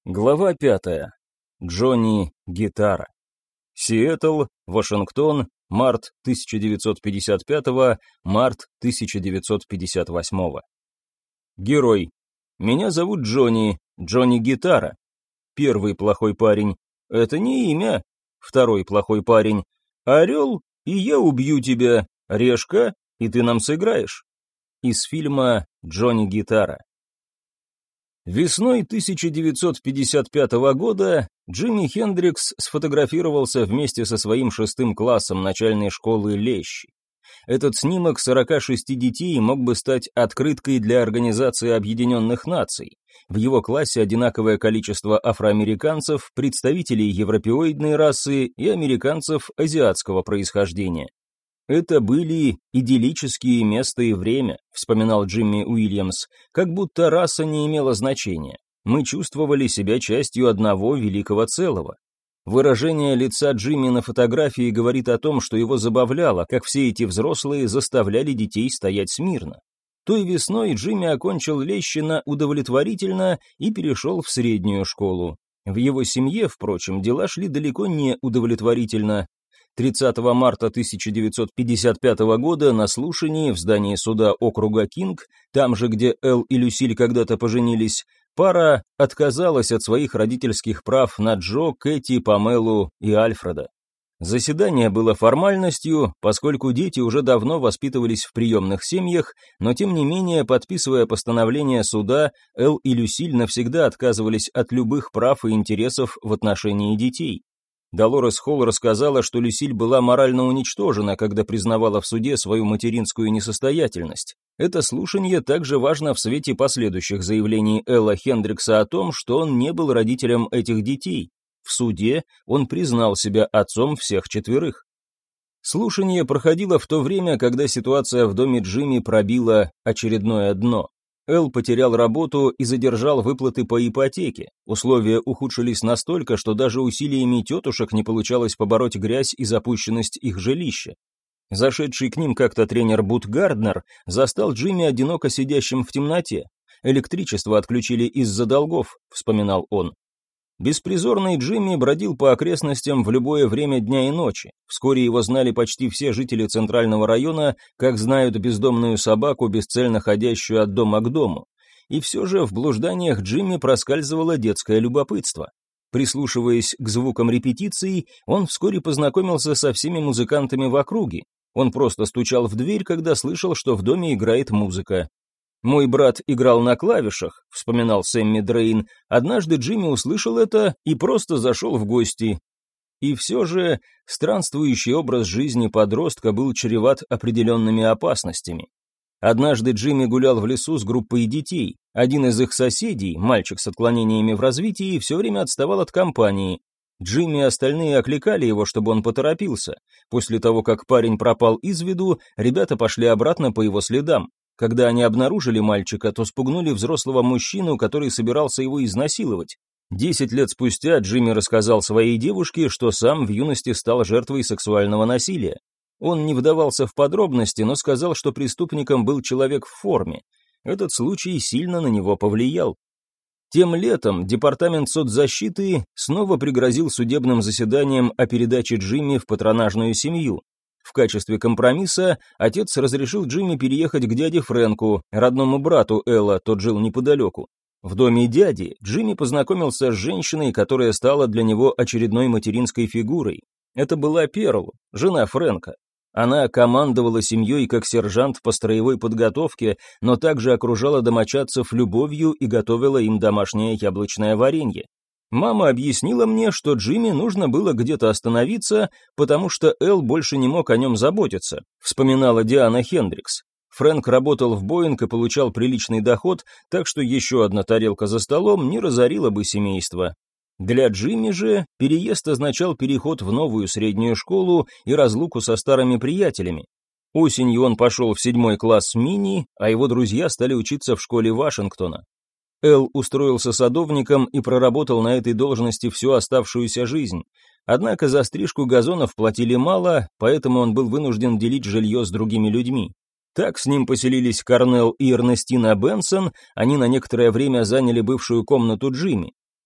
Глава 5. Джонни Гитара. Сиэтл, Вашингтон, март 1955, март 1958. Герой. Меня зовут Джонни, Джонни Гитара. Первый плохой парень. Это не имя. Второй плохой парень. Орел, и я убью тебя. Решка, и ты нам сыграешь. Из фильма «Джонни Гитара». Весной 1955 года Джимми Хендрикс сфотографировался вместе со своим 6 классом начальной школы Лещи. Этот снимок 46 детей мог бы стать открыткой для Организации Объединенных Наций. В его классе одинаковое количество афроамериканцев, представителей европеоидной расы и американцев азиатского происхождения. «Это были идиллические место и время», — вспоминал Джимми Уильямс, «как будто раса не имела значения. Мы чувствовали себя частью одного великого целого». Выражение лица Джимми на фотографии говорит о том, что его забавляло, как все эти взрослые заставляли детей стоять смирно. Той весной Джимми окончил Лещино удовлетворительно и перешел в среднюю школу. В его семье, впрочем, дела шли далеко не удовлетворительно. 30 марта 1955 года на слушании в здании суда округа Кинг, там же, где Эл и Люсиль когда-то поженились, пара отказалась от своих родительских прав на Джо, Кэти, Памелу и Альфреда. Заседание было формальностью, поскольку дети уже давно воспитывались в приемных семьях, но тем не менее, подписывая постановление суда, Эл и Люсиль навсегда отказывались от любых прав и интересов в отношении детей. Долорес Холл рассказала, что Люсиль была морально уничтожена, когда признавала в суде свою материнскую несостоятельность. Это слушание также важно в свете последующих заявлений Элла Хендрикса о том, что он не был родителем этих детей. В суде он признал себя отцом всех 4. Слушание проходило в то время, когда ситуация в доме Джимми пробила очередное дно. Эл потерял работу и задержал выплаты по ипотеке. Условия ухудшились настолько, что даже усилиями тетушек не получалось побороть грязь и запущенность их жилища. Зашедший к ним как-то тренер Бут Гарднер застал Джимми одиноко сидящим в темноте. «Электричество отключили из-за долгов», — вспоминал он. Беспризорный Джимми бродил по окрестностям в любое время дня и ночи. Вскоре его знали почти все жители Центрального района, как знают бездомную собаку, бесцельно ходящую от дома к дому. И все же в блужданиях Джимми проскальзывало детское любопытство. Прислушиваясь к звукам репетиций, он вскоре познакомился со всеми музыкантами в округе. Он просто стучал в дверь, когда слышал, что в доме играет музыка. «Мой брат играл на клавишах», — вспоминал Сэмми Дрейн. «Однажды Джимми услышал это и просто зашел в гости». И все же странствующий образ жизни подростка был чреват определенными опасностями. Однажды Джимми гулял в лесу с группой детей. Один из их соседей, мальчик с отклонениями в развитии, все время отставал от компании. Джимми и остальные окликали его, чтобы он поторопился. После того, как парень пропал из виду, ребята пошли обратно по его следам. Когда они обнаружили мальчика, то спугнули взрослого мужчину, который собирался его изнасиловать. 10 лет спустя Джимми рассказал своей девушке, что сам в юности стал жертвой сексуального насилия. Он не вдавался в подробности, но сказал, что преступником был человек в форме. Этот случай сильно на него повлиял. Тем летом Департамент соцзащиты снова пригрозил судебным заседанием о передаче Джимми в патронажную семью. В качестве компромисса отец разрешил Джимми переехать к дяде Фрэнку, родному брату Элла, тот жил неподалеку. В доме дяди Джимми познакомился с женщиной, которая стала для него очередной материнской фигурой. Это была Перл, жена Фрэнка. Она командовала семьей как сержант по строевой подготовке, но также окружала домочадцев любовью и готовила им домашнее яблочное варенье. Мама объяснила мне, что Джимми нужно было где-то остановиться, потому что Эл больше не мог о нем заботиться, вспоминала Диана Хендрикс. Фрэнк работал в Боинг и получал приличный доход, так что еще одна тарелка за столом не разорила бы семейство. Для Джимми же переезд означал переход в новую среднюю школу и разлуку со старыми приятелями. Осенью он пошел в 7 класс мини, а его друзья стали учиться в школе Вашингтона. Эл устроился садовником и проработал на этой должности всю оставшуюся жизнь. Однако за стрижку газонов платили мало, поэтому он был вынужден делить жилье с другими людьми. Так с ним поселились Корнелл и Эрнестина Бенсон, они на некоторое время заняли бывшую комнату Джимми.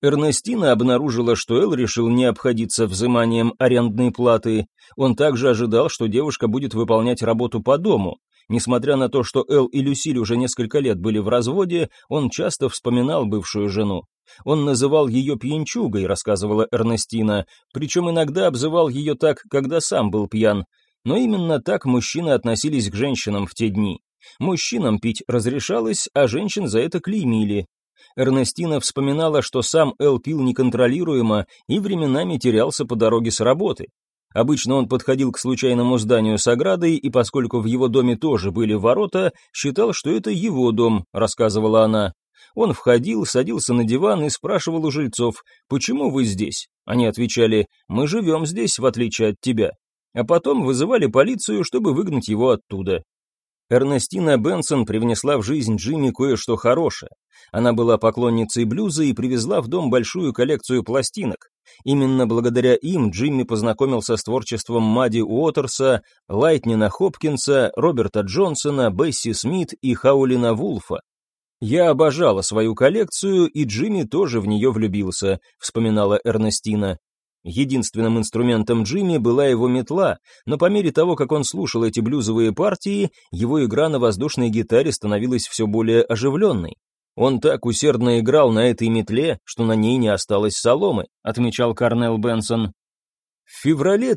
Эрнестина обнаружила, что Эл решил не обходиться взиманием арендной платы. Он также ожидал, что девушка будет выполнять работу по дому. Несмотря на то, что Эл и Люсиль уже несколько лет были в разводе, он часто вспоминал бывшую жену. Он называл ее пьянчугой, рассказывала Эрнестина, причем иногда обзывал ее так, когда сам был пьян. Но именно так мужчины относились к женщинам в те дни. Мужчинам пить разрешалось, а женщин за это клеймили. Эрнестина вспоминала, что сам Эл пил неконтролируемо и временами терялся по дороге с работы. Обычно он подходил к случайному зданию с оградой, и поскольку в его доме тоже были ворота, считал, что это его дом, рассказывала она. Он входил, садился на диван и спрашивал у жильцов: «Почему вы здесь?» Они отвечали: «Мы живем здесь, в отличие от тебя». А потом вызывали полицию, чтобы выгнать его оттуда. Эрнестина Бенсон привнесла в жизнь Джимми кое-что хорошее. Она была поклонницей блюза и привезла в дом большую коллекцию пластинок. Именно благодаря им Джимми познакомился с творчеством Мадди Уотерса, Лайтнина Хопкинса, Роберта Джонсона, Бесси Смит и Хаулина Вулфа. «Я обожала свою коллекцию, и Джимми тоже в нее влюбился», — вспоминала Эрнестина. Единственным инструментом Джимми была его метла, но по мере того, как он слушал эти блюзовые партии, его игра на воздушной гитаре становилась все более оживленной. «Он так усердно играл на этой метле, что на ней не осталось соломы», отмечал Корнелл Бенсон. В феврале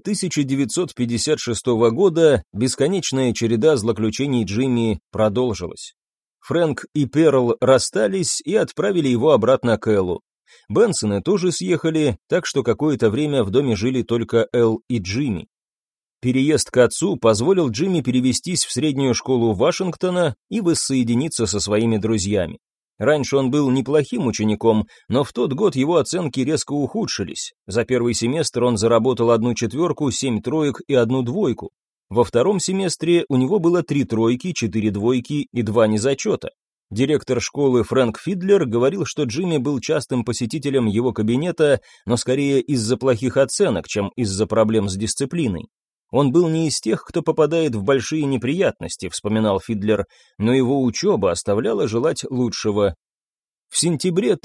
1956 года бесконечная череда злоключений Джимми продолжилась. Фрэнк и Перл расстались и отправили его обратно к Эллу. Бенсоны тоже съехали, так что какое-то время в доме жили только Эл и Джимми. Переезд к отцу позволил Джимми перевестись в среднюю школу Вашингтона и воссоединиться со своими друзьями. Раньше он был неплохим учеником, но в тот год его оценки резко ухудшились. За первый семестр он заработал 1 четверку, 7 троек и 1 двойку. Во втором семестре у него было 3 тройки, 4 двойки и 2 незачета. Директор школы Фрэнк Фидлер говорил, что Джимми был частым посетителем его кабинета, но скорее из-за плохих оценок, чем из-за проблем с дисциплиной. «Он был не из тех, кто попадает в большие неприятности», — вспоминал Фидлер, но его учеба оставляла желать лучшего. В сентябре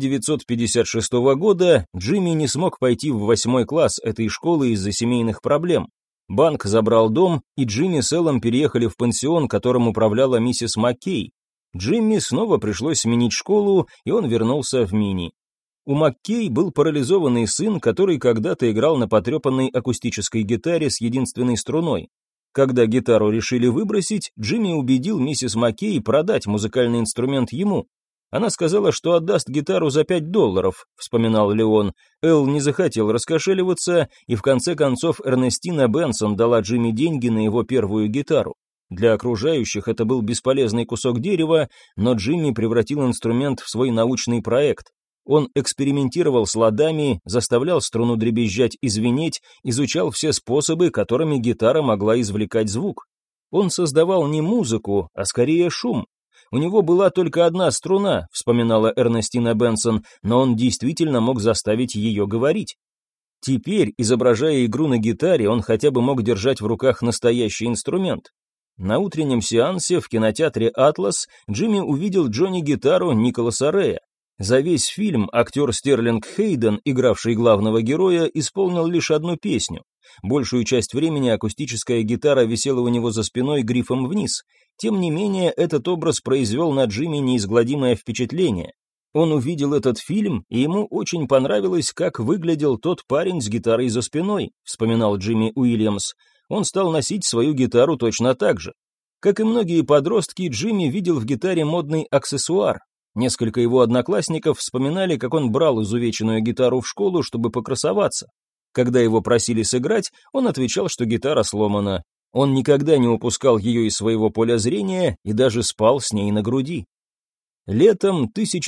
1956 года Джимми не смог пойти в 8 класс этой школы из-за семейных проблем. Банк забрал дом, и Джимми с Эллом переехали в пансион, которым управляла миссис Маккей. Джимми снова пришлось сменить школу, и он вернулся в Мини. У Маккей был парализованный сын, который когда-то играл на потрепанной акустической гитаре с единственной струной. Когда гитару решили выбросить, Джимми убедил миссис Маккей продать музыкальный инструмент ему. Она сказала, что отдаст гитару за $5, вспоминал Леон. Эл не захотел раскошеливаться, и в конце концов Эрнестина Бенсон дала Джимми деньги на его первую гитару. Для окружающих это был бесполезный кусок дерева, но Джимми превратил инструмент в свой научный проект. Он экспериментировал с ладами, заставлял струну дребезжать и звенеть, изучал все способы, которыми гитара могла извлекать звук. Он создавал не музыку, а скорее шум. У него была только одна струна, вспоминала Эрнестина Бенсон, но он действительно мог заставить ее говорить. Теперь, изображая игру на гитаре, он хотя бы мог держать в руках настоящий инструмент. На утреннем сеансе в кинотеатре «Атлас» Джимми увидел Джонни-гитару Николаса Рэя. За весь фильм актер Стерлинг Хейден, игравший главного героя, исполнил лишь одну песню. Большую часть времени акустическая гитара висела у него за спиной грифом вниз. Тем не менее, этот образ произвел на Джимми неизгладимое впечатление. Он увидел этот фильм, и ему очень понравилось, как выглядел тот парень с гитарой за спиной, вспоминал Джимми Уильямс. Он стал носить свою гитару точно так же. Как и многие подростки, Джимми видел в гитаре модный аксессуар. Несколько его одноклассников вспоминали, как он брал изувеченную гитару в школу, чтобы покрасоваться. Когда его просили сыграть, он отвечал, что гитара сломана. Он никогда не упускал ее из своего поля зрения и даже спал с ней на груди. Летом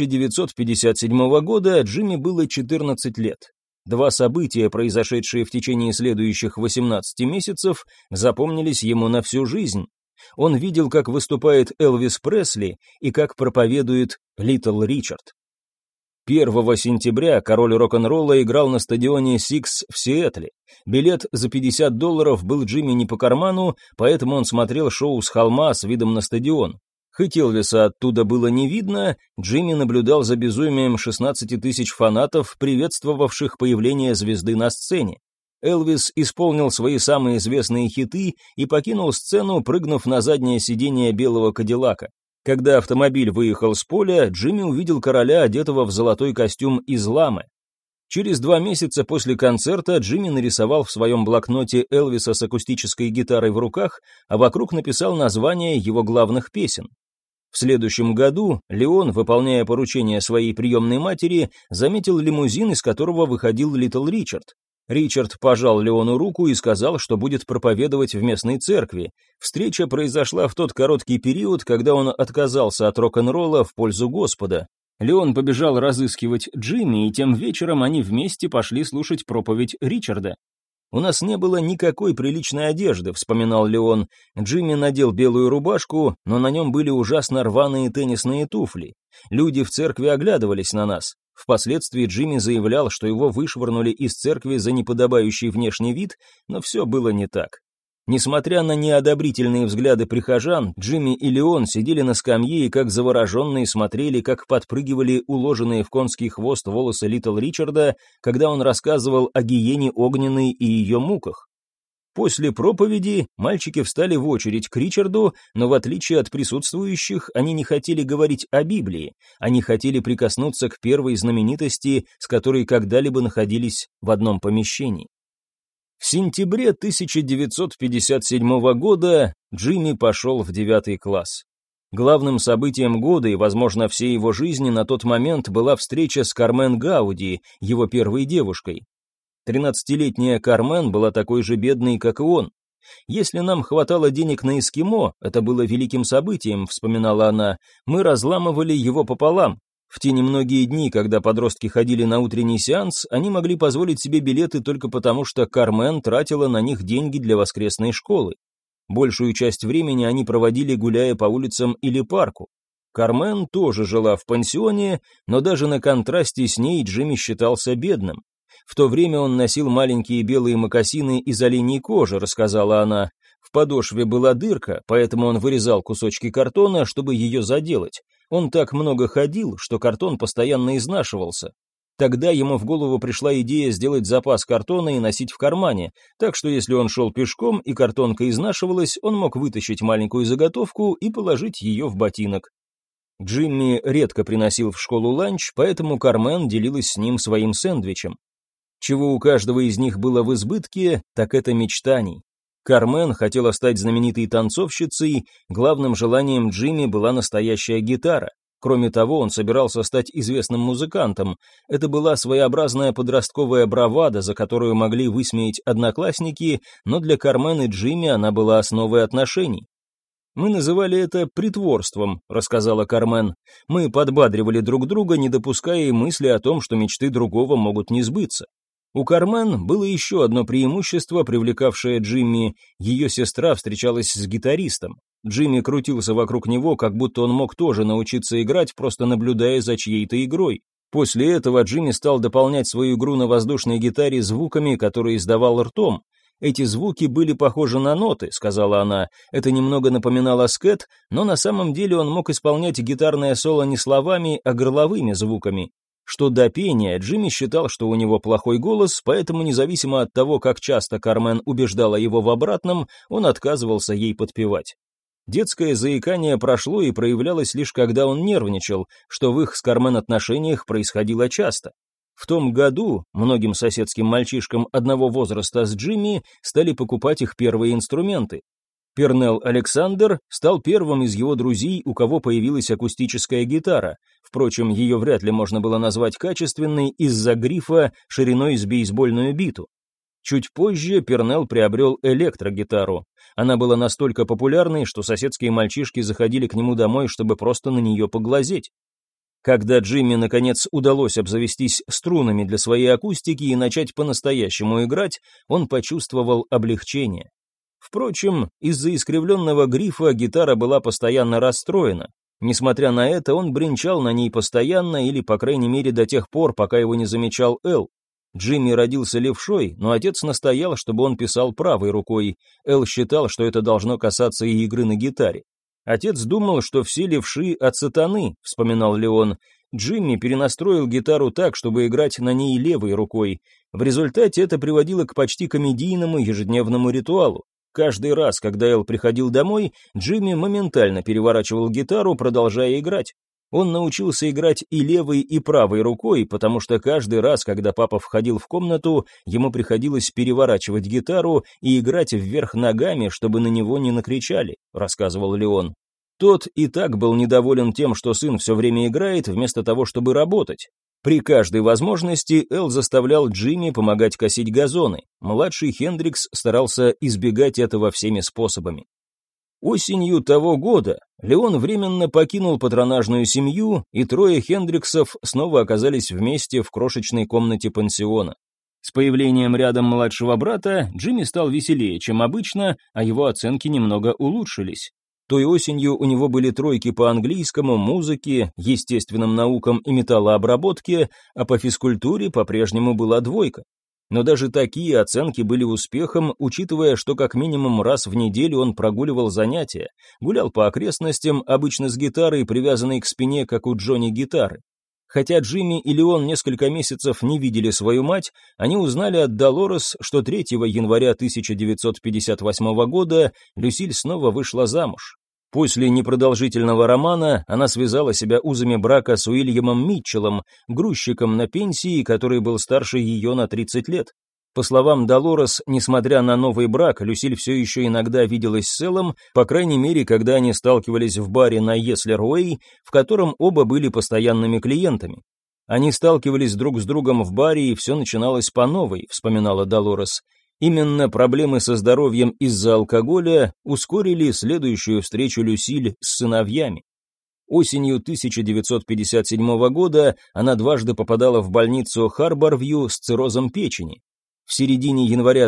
1957 года Джимми было 14 лет. 2 события, произошедшие в течение следующих 18 месяцев, запомнились ему на всю жизнь. Он видел, как выступает Элвис Пресли и как проповедует Литл Ричард. 1 сентября король рок-н-ролла играл на стадионе Сикс в Сиэтле. Билет за $50 был Джимми не по карману, поэтому он смотрел шоу с холма с видом на стадион. Хоть Элвиса оттуда было не видно, Джимми наблюдал за безумием 16 тысяч фанатов, приветствовавших появление звезды на сцене. Элвис исполнил свои самые известные хиты и покинул сцену, прыгнув на заднее сиденье белого Кадиллака. Когда автомобиль выехал с поля, Джимми увидел короля, одетого в золотой костюм из ламы. Через 2 месяца после концерта Джимми нарисовал в своем блокноте Элвиса с акустической гитарой в руках, а вокруг написал названия его главных песен. В следующем году Леон, выполняя поручение своей приемной матери, заметил лимузин, из которого выходил Литл Ричард. Ричард пожал Леону руку и сказал, что будет проповедовать в местной церкви. Встреча произошла в тот короткий период, когда он отказался от рок-н-ролла в пользу Господа. Леон побежал разыскивать Джимми, и тем вечером они вместе пошли слушать проповедь Ричарда. «У нас не было никакой приличной одежды», — вспоминал Леон. Джимми надел белую рубашку, но на нем были ужасно рваные теннисные туфли. Люди в церкви оглядывались на нас. Впоследствии Джимми заявлял, что его вышвырнули из церкви за неподобающий внешний вид, но все было не так. Несмотря на неодобрительные взгляды прихожан, Джимми и Леон сидели на скамье и как завороженные смотрели, как подпрыгивали уложенные в конский хвост волосы Литл Ричарда, когда он рассказывал о гиене огненной и ее муках. После проповеди мальчики встали в очередь к Ричарду, но в отличие от присутствующих, они не хотели говорить о Библии, они хотели прикоснуться к первой знаменитости, с которой когда-либо находились в одном помещении. В сентябре 1957 года Джимми пошел в 9 класс. Главным событием года и, возможно, всей его жизни на тот момент была встреча с Кармен Гауди, его первой девушкой. 13-летняя Кармен была такой же бедной, как и он. «Если нам хватало денег на эскимо, это было великим событием», — вспоминала она, — «мы разламывали его пополам. В те немногие дни, когда подростки ходили на утренний сеанс, они могли позволить себе билеты только потому, что Кармен тратила на них деньги для воскресной школы. Большую часть времени они проводили, гуляя по улицам или парку. Кармен тоже жила в пансионе, но даже на контрасте с ней Джимми считался бедным. В то время он носил маленькие белые мокасины из оленьей кожи, рассказала она. В подошве была дырка, поэтому он вырезал кусочки картона, чтобы ее заделать. Он так много ходил, что картон постоянно изнашивался. Тогда ему в голову пришла идея сделать запас картона и носить в кармане, так что если он шел пешком и картонка изнашивалась, он мог вытащить маленькую заготовку и положить ее в ботинок. Джимми редко приносил в школу ланч, поэтому Кармен делилась с ним своим сэндвичем. Чего у каждого из них было в избытке, так это мечтаний. Кармен хотела стать знаменитой танцовщицей, главным желанием Джимми была настоящая гитара. Кроме того, он собирался стать известным музыкантом. Это была своеобразная подростковая бравада, за которую могли высмеять одноклассники, но для Кармен и Джимми она была основой отношений. «Мы называли это притворством», — рассказала Кармен. «Мы подбадривали друг друга, не допуская и мысли о том, что мечты другого могут не сбыться». У Кармен было еще одно преимущество, привлекавшее Джимми. Ее сестра встречалась с гитаристом. Джимми крутился вокруг него, как будто он мог тоже научиться играть, просто наблюдая за чьей-то игрой. После этого Джимми стал дополнять свою игру на воздушной гитаре звуками, которые издавал ртом. «Эти звуки были похожи на ноты», — сказала она. Это немного напоминало скэт, но на самом деле он мог исполнять гитарное соло не словами, а горловыми звуками. Что до пения, Джимми считал, что у него плохой голос, поэтому независимо от того, как часто Кармен убеждала его в обратном, он отказывался ей подпевать. Детское заикание прошло и проявлялось лишь когда он нервничал, что в их с Кармен отношениях происходило часто. В том году многим соседским мальчишкам одного возраста с Джимми стали покупать их первые инструменты. Пернелл Александр стал первым из его друзей, у кого появилась акустическая гитара. Впрочем, ее вряд ли можно было назвать качественной из-за грифа шириной с бейсбольную биту. Чуть позже Пернелл приобрел электрогитару. Она была настолько популярной, что соседские мальчишки заходили к нему домой, чтобы просто на нее поглазеть. Когда Джимми наконец удалось обзавестись струнами для своей акустики и начать по-настоящему играть, он почувствовал облегчение. Впрочем, из-за искривленного грифа гитара была постоянно расстроена. Несмотря на это, он бренчал на ней постоянно или, по крайней мере, до тех пор, пока его не замечал Эл. Джимми родился левшой, но отец настоял, чтобы он писал правой рукой. Эл считал, что это должно касаться и игры на гитаре. Отец думал, что все левши от сатаны, вспоминал Леон. Джимми перенастроил гитару так, чтобы играть на ней левой рукой. В результате это приводило к почти комедийному ежедневному ритуалу. Каждый раз, когда Эл приходил домой, Джимми моментально переворачивал гитару, продолжая играть. Он научился играть и левой, и правой рукой, потому что каждый раз, когда папа входил в комнату, ему приходилось переворачивать гитару и играть вверх ногами, чтобы на него не накричали, рассказывал Леон. Тот и так был недоволен тем, что сын все время играет, вместо того, чтобы работать. При каждой возможности Эл заставлял Джимми помогать косить газоны. Младший Хендрикс старался избегать этого всеми способами. Осенью того года Леон временно покинул патронажную семью, и трое Хендриксов снова оказались вместе в крошечной комнате пансиона. С появлением рядом младшего брата Джимми стал веселее, чем обычно, а его оценки немного улучшились. Той осенью у него были тройки по английскому, музыке, естественным наукам и металлообработке, а по физкультуре по-прежнему была двойка. Но даже такие оценки были успехом, учитывая, что как минимум раз в неделю он прогуливал занятия, гулял по окрестностям, обычно с гитарой, привязанной к спине, как у Джонни гитары. Хотя Джимми и Леон несколько месяцев не видели свою мать, они узнали от Долорес, что 3 января 1958 года Люсиль снова вышла замуж. После непродолжительного романа она связала себя узами брака с Уильямом Митчеллом, грузчиком на пенсии, который был старше ее на 30 лет. По словам Долорес, несмотря на новый брак, Люсиль все еще иногда виделась с Эллом, по крайней мере, когда они сталкивались в баре на Еслер-Уэй, в котором оба были постоянными клиентами. Они сталкивались друг с другом в баре, и все начиналось по новой, вспоминала Долорес. Именно проблемы со здоровьем из-за алкоголя ускорили следующую встречу Люсиль с сыновьями. Осенью 1957 года она дважды попадала в больницу Харборвью с циррозом печени. В середине января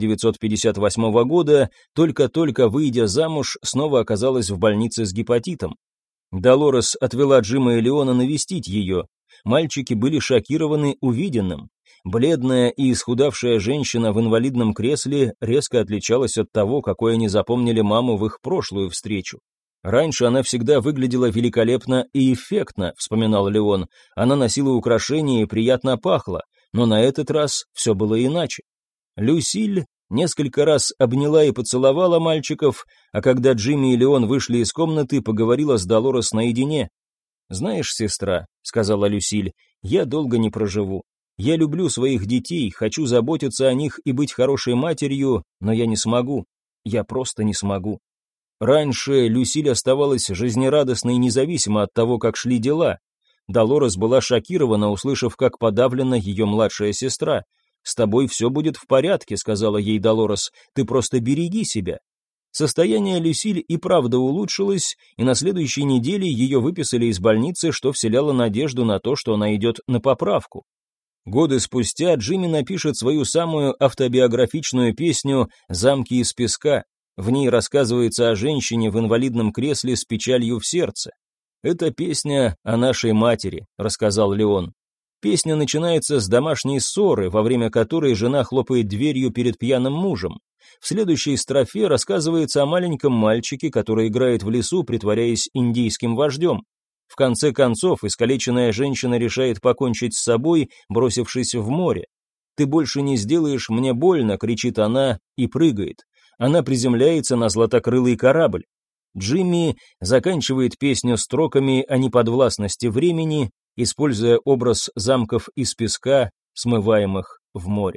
1958 года, только-только выйдя замуж, снова оказалась в больнице с гепатитом. Долорес отвела Джима и Леона навестить ее. Мальчики были шокированы увиденным. Бледная и исхудавшая женщина в инвалидном кресле резко отличалась от того, какой они запомнили маму в их прошлую встречу. «Раньше она всегда выглядела великолепно и эффектно», — вспоминал Леон. «Она носила украшения и приятно пахла, но на этот раз все было иначе». Люсиль несколько раз обняла и поцеловала мальчиков, а когда Джимми и Леон вышли из комнаты, поговорила с Долорес наедине. «Знаешь, сестра», — сказала Люсиль, — «я долго не проживу. Я люблю своих детей, хочу заботиться о них и быть хорошей матерью, но я не смогу. Я просто не смогу». Раньше Люсиль оставалась жизнерадостной независимо от того, как шли дела. Долорес была шокирована, услышав, как подавлена ее младшая сестра. «С тобой все будет в порядке», — сказала ей Долорес, — «ты просто береги себя». Состояние Люсиль и правда улучшилось, и на следующей неделе ее выписали из больницы, что вселяло надежду на то, что она идет на поправку. Годы спустя Джимми напишет свою самую автобиографичную песню «Замки из песка». В ней рассказывается о женщине в инвалидном кресле с печалью в сердце. «Это песня о нашей матери», — рассказал Леон. Песня начинается с домашней ссоры, во время которой жена хлопает дверью перед пьяным мужем. В следующей строфе рассказывается о маленьком мальчике, который играет в лесу, притворяясь индейским вождем. В конце концов, искалеченная женщина решает покончить с собой, бросившись в море. «Ты больше не сделаешь мне больно», — кричит она и прыгает. Она приземляется на златокрылый корабль. Джимми заканчивает песню строками о неподвластности времени, используя образ замков из песка, смываемых в море.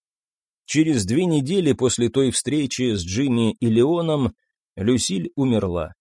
Через 2 недели после той встречи с Джимми и Леоном Люсиль умерла.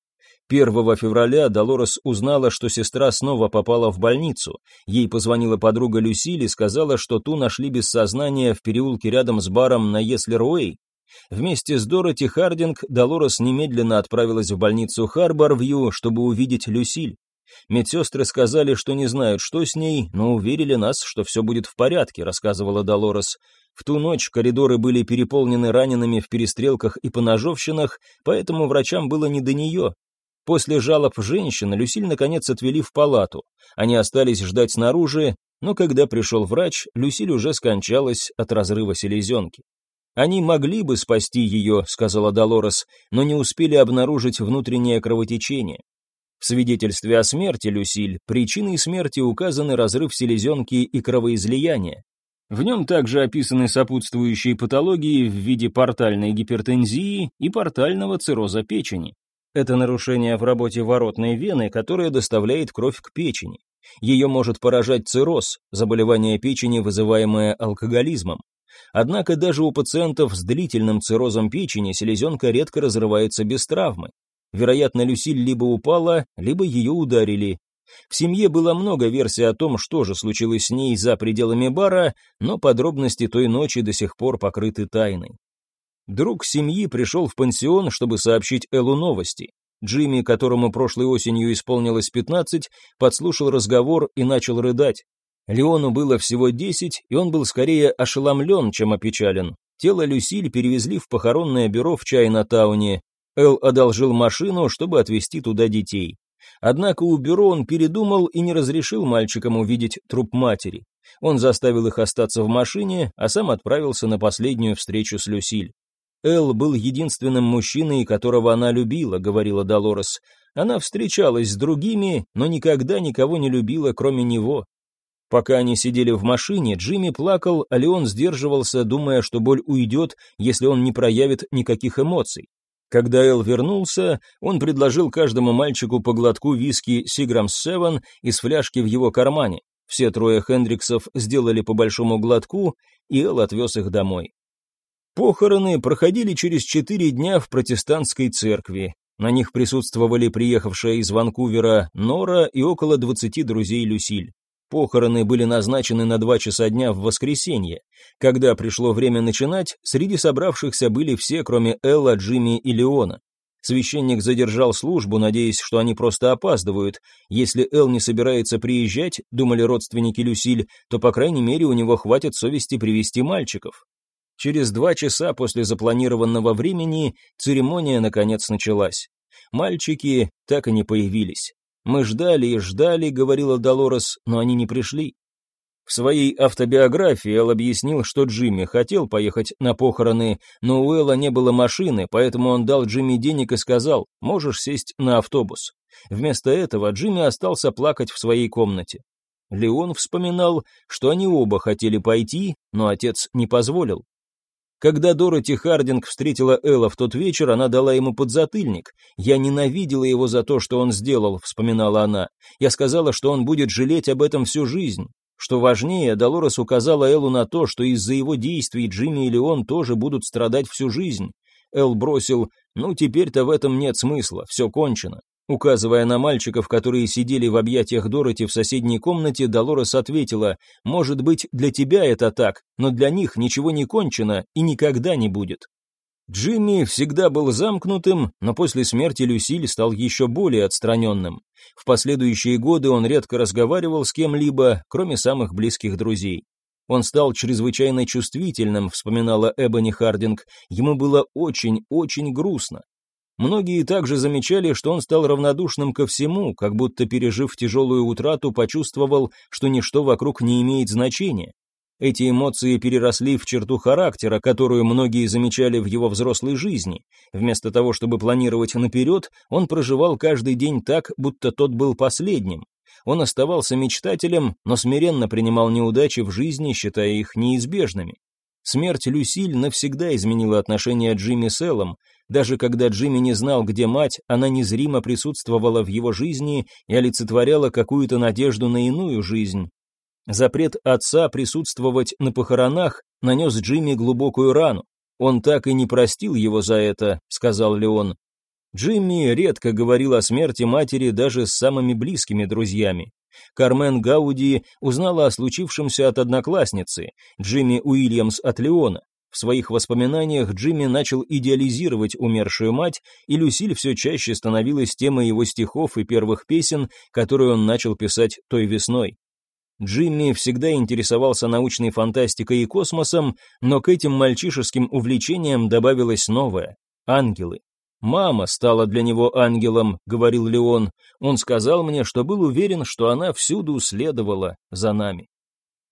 1 февраля Долорес узнала, что сестра снова попала в больницу. Ей позвонила подруга Люсиль и сказала, что ту нашли без сознания в переулке рядом с баром на Еслер-Уэй. Вместе с Дороти Хардинг Долорес немедленно отправилась в больницу Харборвью, чтобы увидеть Люсиль. Медсестры сказали, что не знают, что с ней, но уверили нас, что все будет в порядке, рассказывала Долорес. В ту ночь коридоры были переполнены ранеными в перестрелках и поножовщинах, поэтому врачам было не до нее. После жалоб женщин Люсиль наконец отвели в палату. Они остались ждать снаружи, но когда пришел врач, Люсиль уже скончалась от разрыва селезенки. «Они могли бы спасти ее», — сказала Долорес, «но не успели обнаружить внутреннее кровотечение». В свидетельстве о смерти Люсиль причиной смерти указаны разрыв селезенки и кровоизлияние. В нем также описаны сопутствующие патологии в виде портальной гипертензии и портального цирроза печени. Это нарушение в работе воротной вены, которое доставляет кровь к печени. Ее может поражать цирроз, заболевание печени, вызываемое алкоголизмом. Однако даже у пациентов с длительным циррозом печени селезенка редко разрывается без травмы. Вероятно, Люсиль либо упала, либо ее ударили. В семье было много версий о том, что же случилось с ней за пределами бара, но подробности той ночи до сих пор покрыты тайной. Друг семьи пришел в пансион, чтобы сообщить Эллу новости. Джимми, которому прошлой осенью исполнилось 15, подслушал разговор и начал рыдать. Леону было всего 10, и он был скорее ошеломлен, чем опечален. Тело Люсиль перевезли в похоронное бюро в Чайна-тауне. Эл одолжил машину, чтобы отвезти туда детей. Однако у бюро он передумал и не разрешил мальчикам увидеть труп матери. Он заставил их остаться в машине, а сам отправился на последнюю встречу с Люсиль. «Эл был единственным мужчиной, которого она любила», — говорила Долорес. «Она встречалась с другими, но никогда никого не любила, кроме него». Пока они сидели в машине, Джимми плакал, а Леон сдерживался, думая, что боль уйдет, если он не проявит никаких эмоций. Когда Эл вернулся, он предложил каждому мальчику по глотку виски Seagram's 7 из фляжки в его кармане. Все трое Хендриксов сделали по большому глотку, и Эл отвез их домой. Похороны проходили через 4 дня в протестантской церкви. На них присутствовали приехавшая из Ванкувера Нора и около 20 друзей Люсиль. Похороны были назначены на 2 часа дня в воскресенье. Когда пришло время начинать, среди собравшихся были все, кроме Элла, Джимми и Леона. Священник задержал службу, надеясь, что они просто опаздывают. Если Эл не собирается приезжать, думали родственники Люсиль, то, по крайней мере, у него хватит совести привести мальчиков. Через 2 часа после запланированного времени церемония наконец началась. Мальчики так и не появились. «Мы ждали и ждали», — говорила Долорес, — «но они не пришли». В своей автобиографии Эл объяснил, что Джимми хотел поехать на похороны, но у Элла не было машины, поэтому он дал Джимми денег и сказал: «Можешь сесть на автобус». Вместо этого Джимми остался плакать в своей комнате. Леон вспоминал, что они оба хотели пойти, но отец не позволил. Когда Дороти Хардинг встретила Элла в тот вечер, она дала ему подзатыльник. «Я ненавидела его за то, что он сделал», — вспоминала она. «Я сказала, что он будет жалеть об этом всю жизнь». Что важнее, Долорес указала Эллу на то, что из-за его действий Джимми и Леон тоже будут страдать всю жизнь. Эл бросил: «Ну, теперь-то в этом нет смысла, все кончено». Указывая на мальчиков, которые сидели в объятиях Дороти в соседней комнате, Долорес ответила: «Может быть, для тебя это так, но для них ничего не кончено и никогда не будет». Джимми всегда был замкнутым, но после смерти Люсиль стал еще более отстраненным. В последующие годы он редко разговаривал с кем-либо, кроме самых близких друзей. Он стал чрезвычайно чувствительным, вспоминала Эбони Хардинг, ему было очень грустно. Многие также замечали, что он стал равнодушным ко всему, как будто, пережив тяжелую утрату, почувствовал, что ничто вокруг не имеет значения. Эти эмоции переросли в черту характера, которую многие замечали в его взрослой жизни. Вместо того, чтобы планировать наперед, он проживал каждый день так, будто тот был последним. Он оставался мечтателем, но смиренно принимал неудачи в жизни, считая их неизбежными. Смерть Люсиль навсегда изменила отношения Джимми с Эллом. Даже когда Джимми не знал, где мать, она незримо присутствовала в его жизни и олицетворяла какую-то надежду на иную жизнь. Запрет отца присутствовать на похоронах нанес Джимми глубокую рану. «Он так и не простил его за это», — сказал Леон. Джимми редко говорил о смерти матери даже с самыми близкими друзьями. Кармен Гауди узнала о случившемся от одноклассницы, Джимми Уильямс от Леона. В своих воспоминаниях Джимми начал идеализировать умершую мать, и Люсиль все чаще становилась темой его стихов и первых песен, которые он начал писать той весной. Джимми всегда интересовался научной фантастикой и космосом, но к этим мальчишеским увлечениям добавилось новое — ангелы. «Мама стала для него ангелом», — говорил Леон. «Он сказал мне, что был уверен, что она всюду следовала за нами».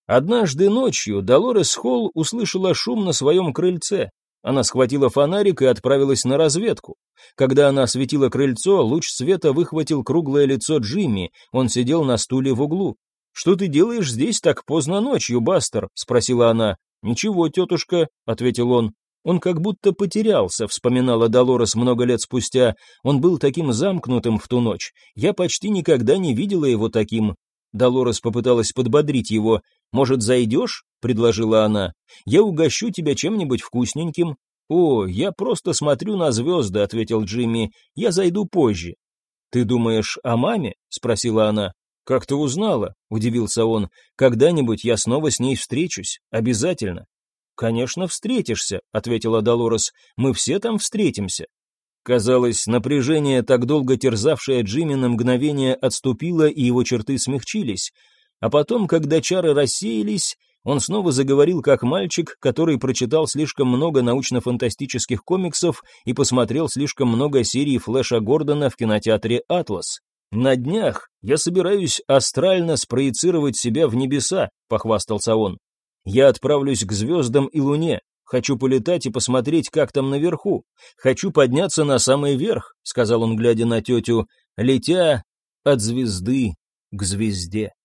Однажды ночью Долорес Холл услышала шум на своем крыльце. Она схватила фонарик и отправилась на разведку. Когда она осветила крыльцо, луч света выхватил круглое лицо Джимми, он сидел на стуле в углу. «Что ты делаешь здесь так поздно ночью, Бастер?» — спросила она. «Ничего, тетушка», — ответил он. Он как будто потерялся, вспоминала Долорес много лет спустя. Он был таким замкнутым в ту ночь. Я почти никогда не видела его таким. Долорес попыталась подбодрить его. «Может, зайдешь?» — предложила она. «Я угощу тебя чем-нибудь вкусненьким». «О, я просто смотрю на звезды», — ответил Джимми. «Я зайду позже». «Ты думаешь о маме?» — спросила она. «Как ты узнала?» — удивился он. «Когда-нибудь я снова с ней встречусь. Обязательно». «Конечно, встретишься», — ответила Долорес. «Мы все там встретимся». Казалось, напряжение, так долго терзавшее Джимми, на мгновение отступило, и его черты смягчились. А потом, когда чары рассеялись, он снова заговорил как мальчик, который прочитал слишком много научно-фантастических комиксов и посмотрел слишком много серий Флэша Гордона в кинотеатре «Атлас». «На днях я собираюсь астрально спроецировать себя в небеса», — похвастался он. «Я отправлюсь к звездам и луне. Хочу полетать и посмотреть, как там наверху. Хочу подняться на самый верх», — сказал он, глядя на тетю, летя от звезды к звезде.